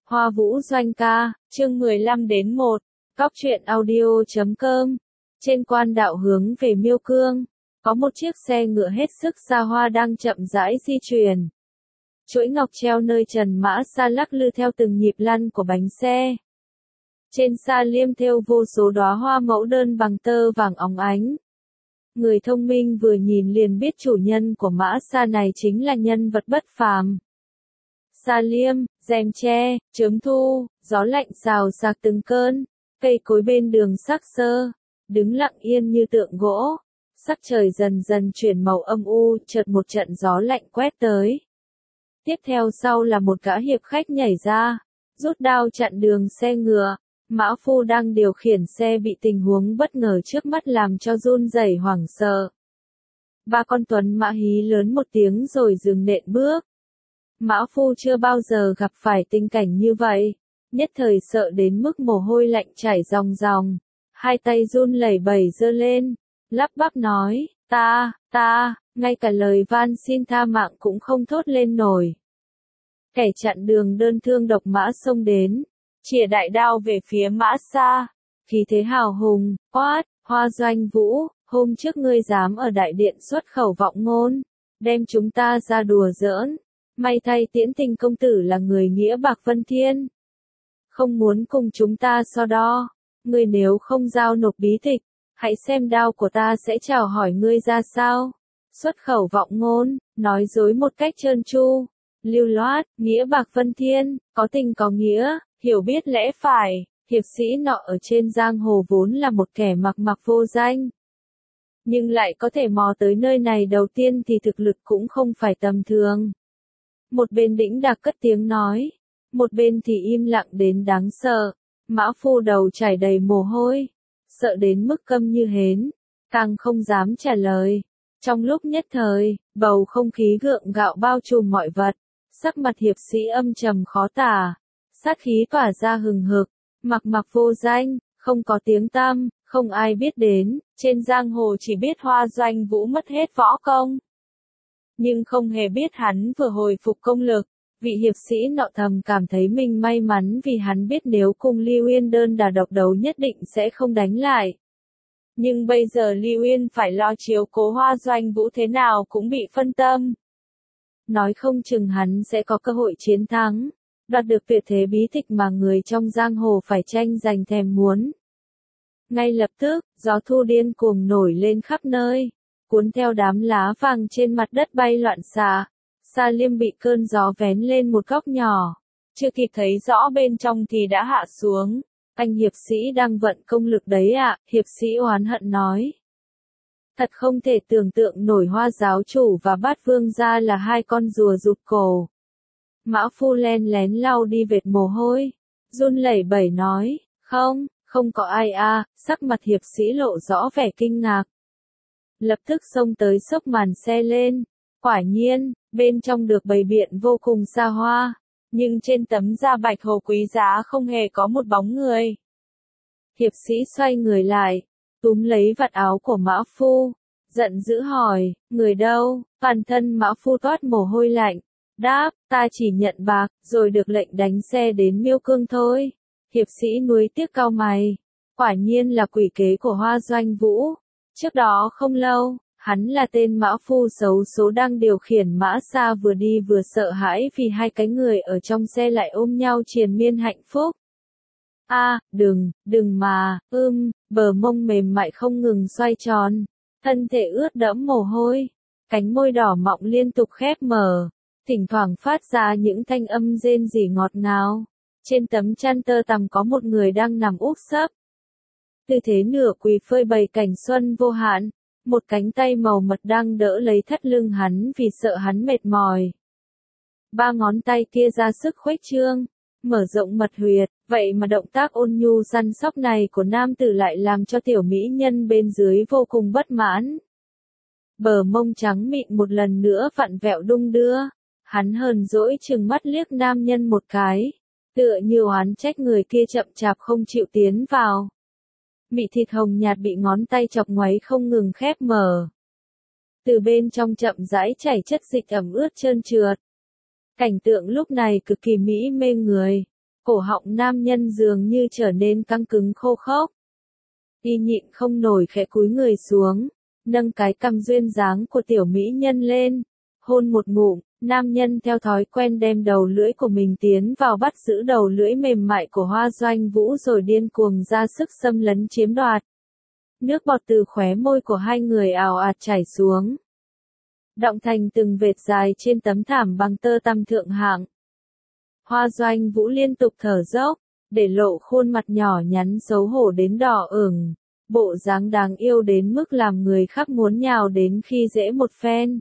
Hoa Vũ Doanh ca, chương 15-1, Cóc truyện audio.com. Trên quan đạo hướng về Miêu Cương, có một chiếc xe ngựa hết sức xa hoa đang chậm rãi di chuyển. Chuỗi ngọc treo nơi trần mã sa lắc lư theo từng nhịp lăn của bánh xe. Trên sa liêm thêu vô số đóa hoa mẫu đơn bằng tơ vàng óng ánh. Người thông minh vừa nhìn liền biết chủ nhân của mã sa này chính là nhân vật bất phàm. Sa liêm, rèm tre, chớm thu, gió lạnh xào xạc từng cơn, cây cối bên đường sắc sơ, đứng lặng yên như tượng gỗ. Sắc trời dần dần chuyển màu âm u, chợt một trận gió lạnh quét tới. Tiếp theo sau là một gã hiệp khách nhảy ra, rút đao chặn đường xe ngựa. Mã phu đang điều khiển xe bị tình huống bất ngờ trước mắt làm cho run rẩy hoảng sợ. Ba con tuấn mã hí lớn một tiếng rồi dừng nện bước. Mã phu chưa bao giờ gặp phải tình cảnh như vậy, nhất thời sợ đến mức mồ hôi lạnh chảy ròng ròng, hai tay run lẩy bẩy giơ lên, lắp bắp nói, ta, ngay cả lời van xin tha mạng cũng không thốt lên nổi. Kẻ chặn đường đơn thương độc mã xông đến, chìa đại đao về phía mã sa, khí thế hào hùng, quát, Hoa Doanh Vũ, hôm trước ngươi dám ở đại điện xuất khẩu vọng ngôn, đem chúng ta ra đùa giỡn. May thay Tiễn Tình công tử là người nghĩa bạc vân thiên, không muốn cùng chúng ta so đo. Ngươi nếu không giao nộp bí tịch, hãy xem đao của ta sẽ chào hỏi ngươi ra sao. Xuất khẩu vọng ngôn, nói dối một cách trơn tru, lưu loát, nghĩa bạc vân thiên, có tình có nghĩa, hiểu biết lẽ phải. Hiệp sĩ nọ ở trên giang hồ vốn là một kẻ mặc vô danh, nhưng lại có thể mò tới nơi này đầu tiên thì thực lực cũng không phải tầm thường. Một bên đĩnh đạc cất tiếng nói, một bên thì im lặng đến đáng sợ. Mã phu đầu chảy đầy mồ hôi, sợ đến mức câm như hến, càng không dám trả lời. Trong lúc nhất thời, bầu không khí gượng gạo bao trùm mọi vật, sắc mặt hiệp sĩ âm trầm khó tả, sát khí tỏa ra hừng hực, mặc vô danh, không có tiếng tăm, không ai biết đến, trên giang hồ chỉ biết Hoa Doanh Vũ mất hết võ công, nhưng không hề biết hắn vừa hồi phục công lực. Vị hiệp sĩ nọ thầm cảm thấy mình may mắn vì hắn biết nếu cùng Lưu Uyên đơn đà độc đấu nhất định sẽ không đánh lại. Nhưng bây giờ Lưu Uyên phải lo chiếu cố Hoa Doanh Vũ thế nào cũng bị phân tâm. Nói không chừng hắn sẽ có cơ hội chiến thắng, đoạt được tuyệt thế bí tịch mà người trong giang hồ phải tranh giành thèm muốn. Ngay lập tức, gió thu điên cuồng nổi lên khắp nơi, cuốn theo đám lá vàng trên mặt đất bay loạn xạ. Sa liêm bị cơn gió vén lên một góc nhỏ, chưa kịp thấy rõ bên trong thì đã hạ xuống. Anh hiệp sĩ đang vận công lực đấy ạ, hiệp sĩ oán hận nói. Thật không thể tưởng tượng nổi Hoa giáo chủ và Bát vương gia là hai con rùa rụt cổ. Mã phu len lén lau đi vệt mồ hôi, run lẩy bẩy nói, không có ai à. Sắc mặt hiệp sĩ lộ rõ vẻ kinh ngạc. Lập tức xông tới xốc màn xe lên, quả nhiên, bên trong được bày biện vô cùng xa hoa, nhưng trên tấm da bạch hồ quý giá không hề có một bóng người. Hiệp sĩ xoay người lại, túm lấy vạt áo của mã phu, giận dữ hỏi, người đâu? Toàn thân mã phu toát mồ hôi lạnh, đáp, ta chỉ nhận bạc, rồi được lệnh đánh xe đến Miêu Cương thôi. Hiệp sĩ nuối tiếc cau mày, quả nhiên là quỷ kế của Hoa Doanh Vũ. Trước đó không lâu, hắn là tên mã phu xấu số đang điều khiển mã sa vừa đi vừa sợ hãi vì hai cái người ở trong xe lại ôm nhau triền miên hạnh phúc. Đừng mà, bờ mông mềm mại không ngừng xoay tròn, thân thể ướt đẫm mồ hôi, cánh môi đỏ mọng liên tục khép mở, thỉnh thoảng phát ra những thanh âm rên rỉ ngọt ngào. Trên tấm chăn tơ tằm có một người đang nằm úp sấp, tư thế nửa quỳ phơi bày cảnh xuân vô hạn. Một cánh tay màu mật đang đỡ lấy thắt lưng hắn vì sợ hắn mệt mỏi. Ba ngón tay kia ra sức khuếch trương, mở rộng mật huyệt, vậy mà động tác ôn nhu săn sóc này của nam tử lại làm cho tiểu mỹ nhân bên dưới vô cùng bất mãn. Bờ mông trắng mịn một lần nữa vặn vẹo đung đưa, hắn hờn dỗi trừng mắt liếc nam nhân một cái, tựa như oán trách người kia chậm chạp không chịu tiến vào. Mị thịt hồng nhạt bị ngón tay chọc ngoáy không ngừng khép mở. Từ bên trong chậm rãi chảy chất dịch ẩm ướt trơn trượt. Cảnh tượng lúc này cực kỳ mỹ mê người. Cổ họng nam nhân dường như trở nên căng cứng khô khốc. Y nhịn không nổi khẽ cúi người xuống, nâng cái cằm duyên dáng của tiểu mỹ nhân lên, hôn một ngụm. Nam nhân theo thói quen đem đầu lưỡi của mình tiến vào bắt giữ đầu lưỡi mềm mại của Hoa Doanh Vũ rồi điên cuồng ra sức xâm lấn chiếm đoạt. Nước bọt từ khóe môi của hai người ào ạt chảy xuống, đọng thành từng vệt dài trên tấm thảm bằng tơ tằm thượng hạng. Hoa Doanh Vũ liên tục thở dốc, để lộ khuôn mặt nhỏ nhắn xấu hổ đến đỏ ửng, bộ dáng đáng yêu đến mức làm người khác muốn nhào đến khi dễ một phen.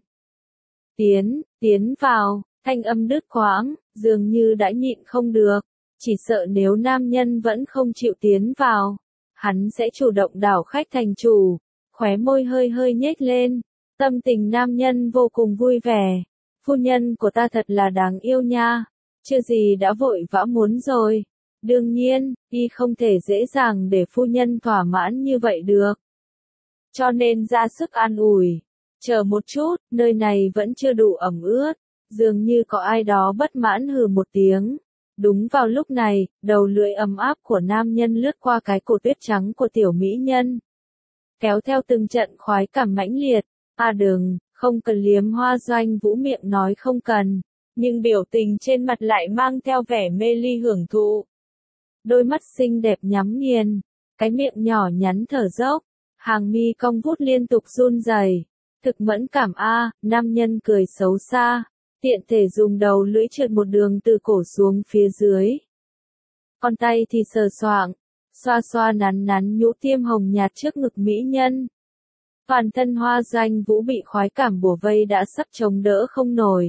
Tiến vào, thanh âm đứt quãng, dường như đã nhịn không được, chỉ sợ nếu nam nhân vẫn không chịu tiến vào, hắn sẽ chủ động đảo khách thành chủ, khóe môi hơi hơi nhếch lên, tâm tình nam nhân vô cùng vui vẻ. Phu nhân của ta thật là đáng yêu nha, chưa gì đã vội vã muốn rồi. Đương nhiên, y không thể dễ dàng để phu nhân thỏa mãn như vậy được. Cho nên ra sức an ủi. Chờ một chút, nơi này vẫn chưa đủ ẩm ướt, dường như có ai đó bất mãn hừ một tiếng. Đúng vào lúc này, đầu lưỡi ấm áp của nam nhân lướt qua cái cổ tuyết trắng của tiểu mỹ nhân, kéo theo từng trận khoái cảm mãnh liệt. À đừng, không cần liếm. Hoa Doanh Vũ miệng nói không cần, nhưng biểu tình trên mặt lại mang theo vẻ mê ly hưởng thụ. Đôi mắt xinh đẹp nhắm nghiền, cái miệng nhỏ nhắn thở dốc, hàng mi cong vút liên tục run rẩy. Thực mẫn cảm a, nam nhân cười xấu xa, tiện thể dùng đầu lưỡi trượt một đường từ cổ xuống phía dưới. Con tay thì sờ soạng, xoa xoa nắn nắn nhũ tiêm hồng nhạt trước ngực mỹ nhân. Toàn thân Hoa Doanh Vũ bị khoái cảm bủa vây đã sắp chống đỡ không nổi.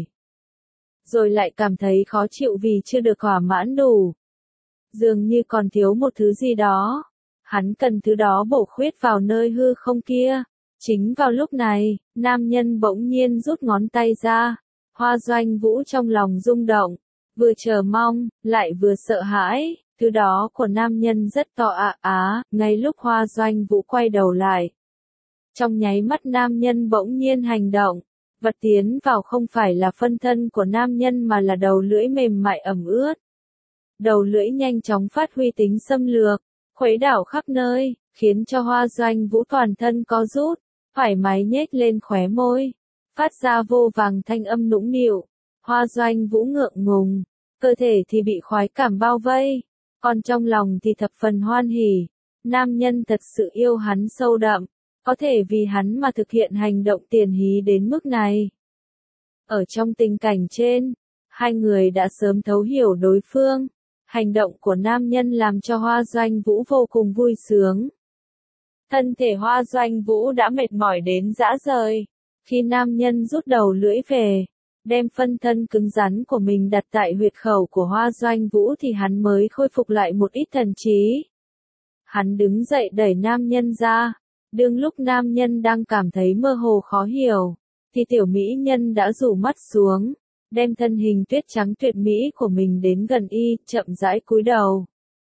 Rồi lại cảm thấy khó chịu vì chưa được thỏa mãn đủ. Dường như còn thiếu một thứ gì đó. Hắn cần thứ đó bổ khuyết vào nơi hư không kia. Chính vào lúc này, nam nhân bỗng nhiên rút ngón tay ra. Hoa Doanh Vũ trong lòng rung động, vừa chờ mong, lại vừa sợ hãi. Thứ đó của nam nhân rất to ngay lúc Hoa Doanh Vũ quay đầu lại. Trong nháy mắt nam nhân bỗng nhiên hành động, vật tiến vào không phải là phân thân của nam nhân mà là đầu lưỡi mềm mại ẩm ướt. Đầu lưỡi nhanh chóng phát huy tính xâm lược, khuấy đảo khắp nơi, khiến cho Hoa Doanh Vũ toàn thân co rút, thoải mái nhếch lên khóe môi, phát ra vô vàng thanh âm nũng nịu. Hoa Doanh Vũ ngượng ngùng, cơ thể thì bị khoái cảm bao vây, còn trong lòng thì thập phần hoan hỉ. Nam nhân thật sự yêu hắn sâu đậm, có thể vì hắn mà thực hiện hành động tiền hí đến mức này. Ở trong tình cảnh trên, hai người đã sớm thấu hiểu đối phương. Hành động của nam nhân làm cho Hoa Doanh Vũ vô cùng vui sướng. Thân thể Hoa Doanh Vũ đã mệt mỏi đến rã rời. Khi nam nhân rút đầu lưỡi về, đem phân thân cứng rắn của mình đặt tại huyệt khẩu của Hoa Doanh Vũ thì hắn mới khôi phục lại một ít thần trí. Hắn đứng dậy đẩy nam nhân ra. Đương lúc nam nhân đang cảm thấy mơ hồ khó hiểu, thì tiểu mỹ nhân đã rủ mắt xuống, đem thân hình tuyết trắng tuyệt mỹ của mình đến gần y, chậm rãi cúi đầu.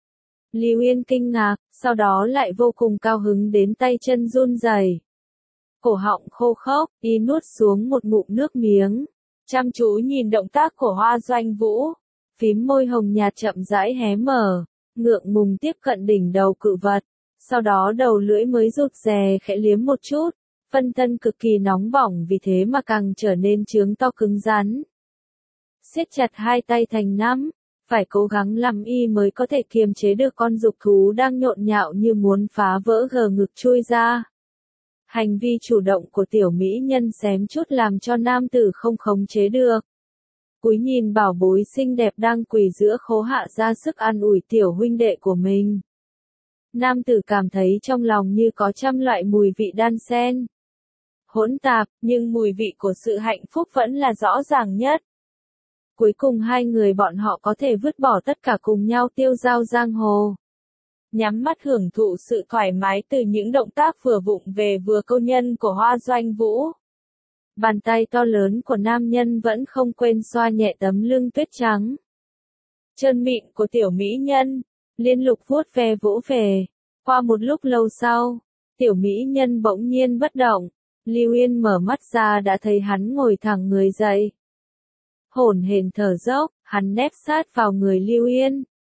Lưu Yên kinh ngạc, sau đó lại vô cùng cao hứng đến tay chân run rẩy. Cổ họng khô khốc, y nuốt xuống một ngụm nước miếng, chăm chú nhìn động tác của Hoa Doanh Vũ, phím môi hồng nhạt chậm rãi hé mở, ngượng ngùng tiếp cận đỉnh đầu cự vật. Sau đó đầu lưỡi mới rụt rè khẽ liếm một chút, phân thân cực kỳ nóng bỏng vì thế mà càng trở nên trướng to cứng rắn. Siết chặt hai tay thành nắm, phải cố gắng lắm y mới có thể kiềm chế được con dục thú đang nhộn nhạo như muốn phá vỡ gờ ngực chui ra. Hành vi chủ động của tiểu mỹ nhân xém chút làm cho nam tử không khống chế được. Cúi nhìn bảo bối xinh đẹp đang quỳ giữa khố hạ ra sức an ủi tiểu huynh đệ của mình. Nam tử cảm thấy trong lòng như có trăm loại mùi vị đan xen, hỗn tạp, nhưng mùi vị của sự hạnh phúc vẫn là rõ ràng nhất. Cuối cùng hai người bọn họ có thể vứt bỏ tất cả cùng nhau tiêu dao giang hồ. Nhắm mắt hưởng thụ sự thoải mái từ những động tác vừa vụng về vừa câu nhân của Hoa Doanh Vũ. Bàn tay to lớn của nam nhân vẫn không quên xoa nhẹ tấm lưng tuyết trắng trơn mịn của tiểu mỹ nhân, liên tục vuốt ve vỗ về. Qua một lúc lâu sau, tiểu mỹ nhân bỗng nhiên bất động. Lưu Yên mở mắt ra đã thấy hắn ngồi thẳng người dậy. Hổn hển thở dốc, hắn nép sát vào người Lưu Yên,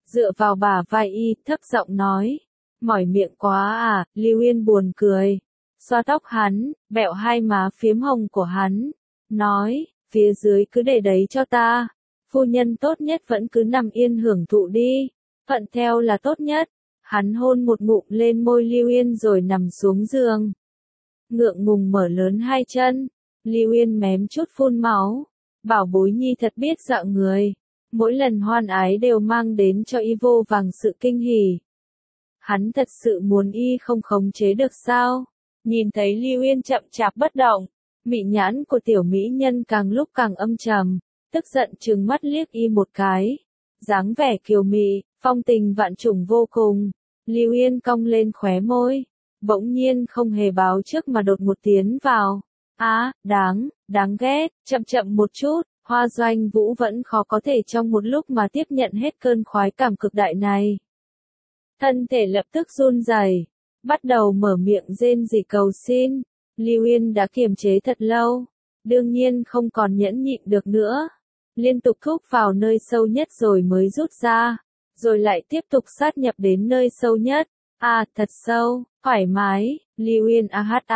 dựa vào bả vai y, thấp giọng nói. Mỏi miệng quá à, Lưu Yên buồn cười. Xoa tóc hắn, bẹo hai má phiếm hồng của hắn. Nói, phía dưới cứ để đấy cho ta. Phu nhân tốt nhất vẫn cứ nằm yên hưởng thụ đi. Thuận theo là tốt nhất. Hắn hôn một ngụm lên môi Lưu Yên rồi nằm xuống giường. Ngượng ngùng mở lớn hai chân. Lưu Yên mém chút phun máu. Bảo bối nhi thật biết dọa người. Mỗi lần hoan ái đều mang đến cho y vô vàng sự kinh hỉ. Hắn thật sự muốn y không khống chế được sao? Nhìn thấy Lưu Yên chậm chạp bất động, mị nhãn của tiểu mỹ nhân càng lúc càng âm trầm, tức giận trừng mắt liếc y một cái. Dáng vẻ kiều mị, phong tình vạn trùng vô cùng. Lưu Yên cong lên khóe môi, bỗng nhiên không hề báo trước mà đột một tiến vào. Á, đáng ghét, chậm một chút. Hoa Doanh Vũ vẫn khó có thể trong một lúc mà tiếp nhận hết cơn khoái cảm cực đại này. Thân thể lập tức run rẩy, bắt đầu mở miệng rên rỉ cầu xin. Lưu Yên đã kiềm chế thật lâu, đương nhiên không còn nhẫn nhịn được nữa. Liên tục thúc vào nơi sâu nhất rồi mới rút ra, rồi lại tiếp tục sát nhập đến nơi sâu nhất. Thật sâu, thoải mái, Lưu Yên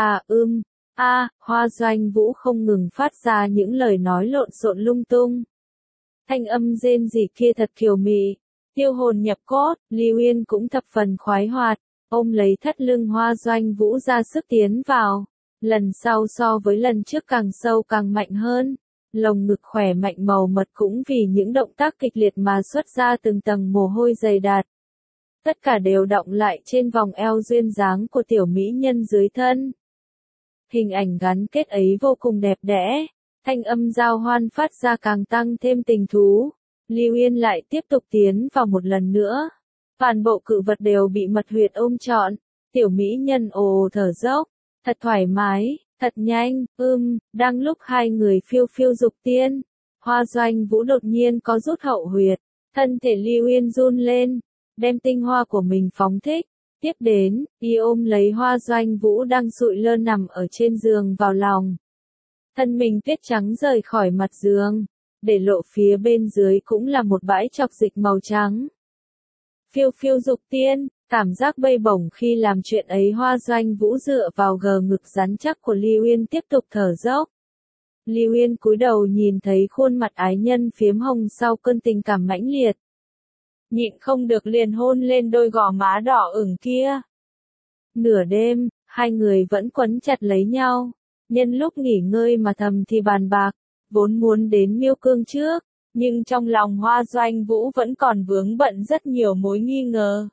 Hoa Doanh Vũ không ngừng phát ra những lời nói lộn xộn lung tung. Thanh âm rên rỉ kia thật kiều mị, tiêu hồn nhập cốt. Lưu Yên cũng thập phần khoái hoạt, ôm lấy thắt lưng Hoa Doanh Vũ ra sức tiến vào. Lần sau so với lần trước càng sâu càng mạnh hơn. Lồng ngực khỏe mạnh màu mật cũng vì những động tác kịch liệt mà xuất ra từng tầng mồ hôi dày đặc. Tất cả đều đọng lại trên vòng eo duyên dáng của tiểu mỹ nhân dưới thân. Hình ảnh gắn kết ấy vô cùng đẹp đẽ, thanh âm giao hoan phát ra càng tăng thêm tình thú. Lưu Yên lại tiếp tục tiến vào một lần nữa. Toàn bộ cự vật đều bị mật huyệt ôm trọn. Tiểu mỹ nhân ồ thở dốc, thật thoải mái, thật nhanh. Đang lúc hai người phiêu phiêu dục tiên, Hoa Doanh Vũ đột nhiên có rút hậu huyệt, thân thể Lưu Yên run lên, đem tinh hoa của mình phóng thích. Tiếp đến, y ôm lấy Hoa Doanh Vũ đang sụi lơ nằm ở trên giường vào lòng. Thân mình tuyết trắng rời khỏi mặt giường, để lộ phía bên dưới cũng là một bãi chọc dịch màu trắng. Phiêu phiêu dục tiên, cảm giác bay bổng khi làm chuyện ấy. Hoa Doanh Vũ dựa vào gờ ngực rắn chắc của Lưu Yên tiếp tục thở dốc. Lưu Yên cúi đầu nhìn thấy khuôn mặt ái nhân phiếm hồng sau cơn tình cảm mãnh liệt. Nhịn không được liền hôn lên đôi gò má đỏ ửng kia. Nửa đêm, hai người vẫn quấn chặt lấy nhau, nhân lúc nghỉ ngơi mà thầm thì bàn bạc, vốn muốn đến Miêu Cương trước, nhưng trong lòng Hoa Doanh Vũ vẫn còn vướng bận rất nhiều mối nghi ngờ.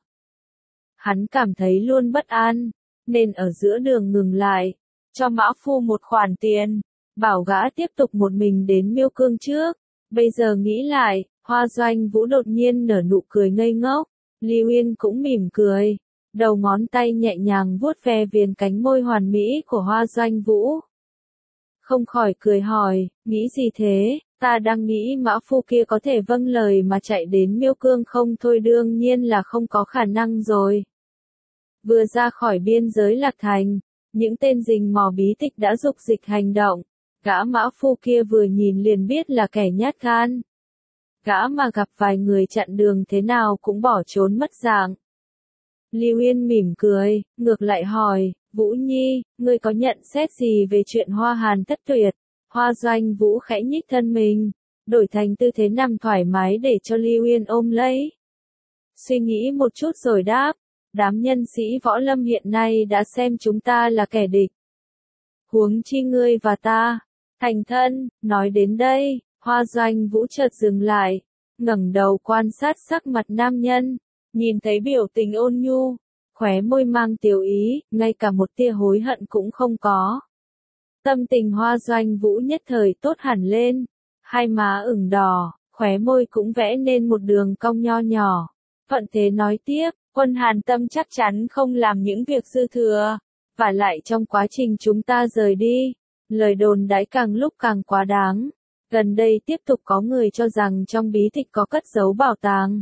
Hắn cảm thấy luôn bất an, nên ở giữa đường ngừng lại, cho Mã Phu một khoản tiền, bảo gã tiếp tục một mình đến Miêu Cương trước. Bây giờ nghĩ lại, Hoa Doanh Vũ đột nhiên nở nụ cười ngây ngốc. Lưu Yên cũng mỉm cười, đầu ngón tay nhẹ nhàng vuốt ve viền cánh môi hoàn mỹ của Hoa Doanh Vũ. Không khỏi cười hỏi, nghĩ gì thế? Ta đang nghĩ Mã Phu kia có thể vâng lời mà chạy đến Miêu Cương không? Thôi đương nhiên là không có khả năng rồi. Vừa ra khỏi biên giới Lạc Thành, những tên rình mò bí tịch đã dục dịch hành động. Gã Mã Phu kia vừa nhìn liền biết là kẻ nhát gan. Gã mà gặp vài người chặn đường thế nào cũng bỏ trốn mất dạng. Lưu Yên mỉm cười, ngược lại hỏi, Vũ Nhi, ngươi có nhận xét gì về chuyện Hoa Hàn thất tuyệt? Hoa Doanh Vũ khẽ nhích thân mình, đổi thành tư thế nằm thoải mái để cho Lưu Yên ôm lấy. Suy nghĩ một chút rồi đáp, đám nhân sĩ võ lâm hiện nay đã xem chúng ta là kẻ địch. Huống chi ngươi và ta, thành thân. Nói đến đây, Hoa Doanh Vũ chợt dừng lại, ngẩng đầu quan sát sắc mặt nam nhân, nhìn thấy biểu tình ôn nhu, khóe môi mang tiểu ý, ngay cả một tia hối hận cũng không có. Tâm tình Hoa Doanh Vũ nhất thời tốt hẳn lên, hai má ửng đỏ, khóe môi cũng vẽ nên một đường cong nho nhỏ. Thuận thế nói tiếp, Quân Hàn Tâm chắc chắn không làm những việc dư thừa, và lại trong quá trình chúng ta rời đi, lời đồn đãi càng lúc càng quá đáng. Gần đây tiếp tục có người cho rằng trong bí tịch có cất giấu bảo tàng.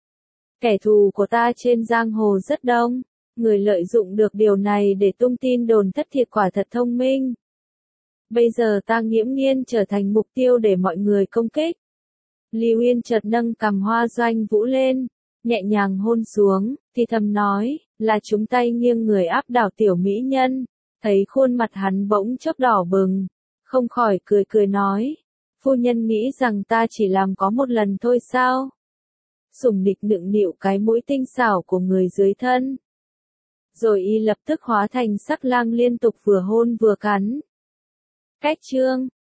Kẻ thù của ta trên giang hồ rất đông, người lợi dụng được điều này để tung tin đồn thất thiệt quả thật thông minh. Bây giờ ta nghiễm nhiên trở thành mục tiêu để mọi người công kích. Lưu Yên chợt nâng cằm Hoa Doanh Vũ lên, nhẹ nhàng hôn xuống, thì thầm nói, là chúng tay nghiêng người áp đảo tiểu mỹ nhân, thấy khuôn mặt hắn bỗng chốc đỏ bừng, không khỏi cười cười nói, phu nhân nghĩ rằng ta chỉ làm có một lần thôi sao? Sủng nịch nựng nịu cái mũi tinh xảo của người dưới thân. Rồi y lập tức hóa thành sắc lang liên tục vừa hôn vừa cắn. Cách chương